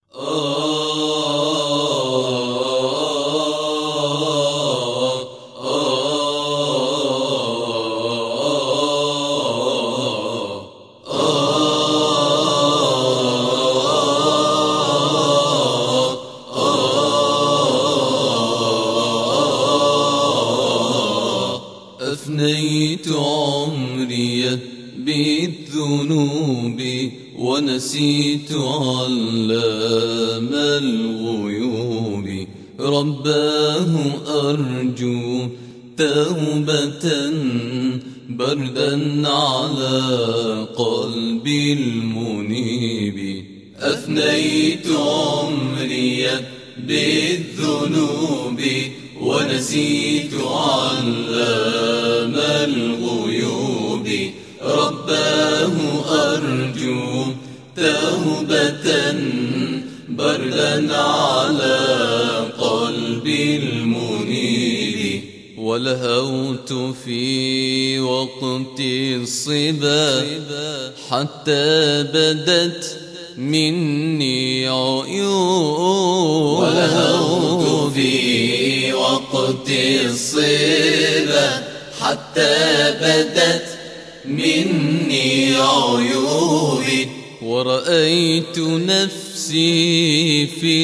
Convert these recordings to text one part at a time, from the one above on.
أفنيت عمري بالذنوب ونسيت علام الغيوب، رباه أرجو توبة بردا على قلبي المنيب. أفنيت عمري بالذنوب ونسيت علام الغيوب، رباه أرجو توبة بردا على قلبي المنيب. ولهوت في وقت الصبا حتى بدت مني عيون، ولهوت في وقت الصبا حتى بدت مني عيوبي، ورأيت نفسي في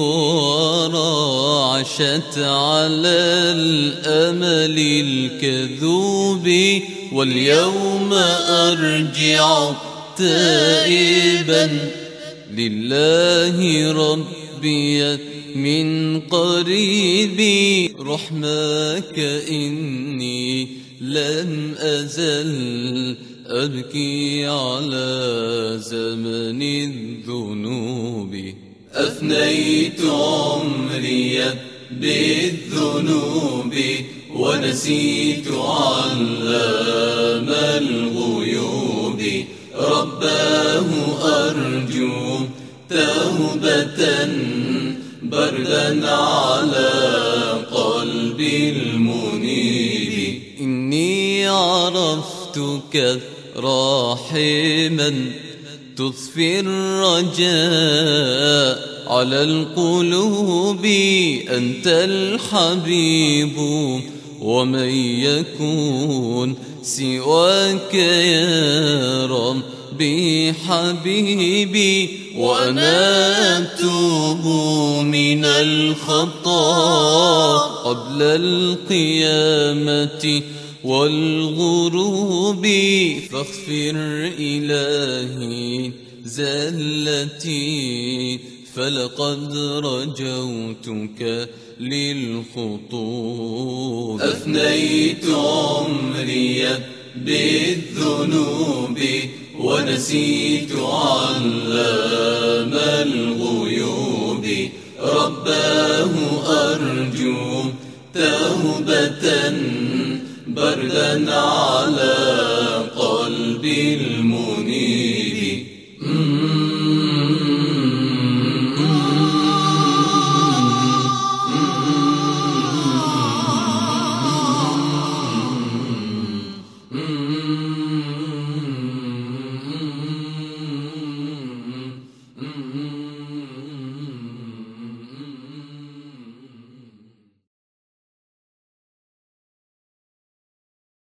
الورى عشت على الأمل الكذوب، واليوم أرجع تائبا لله ربي من قريبي. رحماك إني لم أزل أبكي على زمن الذنوب. أفنيت عمري بالذنوب ونسيت علام الغيوب، رباه أرجو توبة بردا على قلبي المنيب. إني عرفتك راحما تضفي الرجاء على القلوب، أنت الحبيب ومن يكون سواك يا ربي حبيبي. وأنا أتوب من الخطا قبل القيامة والغروب، فاغفر إلهي زلتي فلقد رجوتك للخطوب. أفنيت عمري بالذنوب ونسيت علام الغيوب، رباه أرجو توبة بردا على قلبي المنيب. Mm-hmm.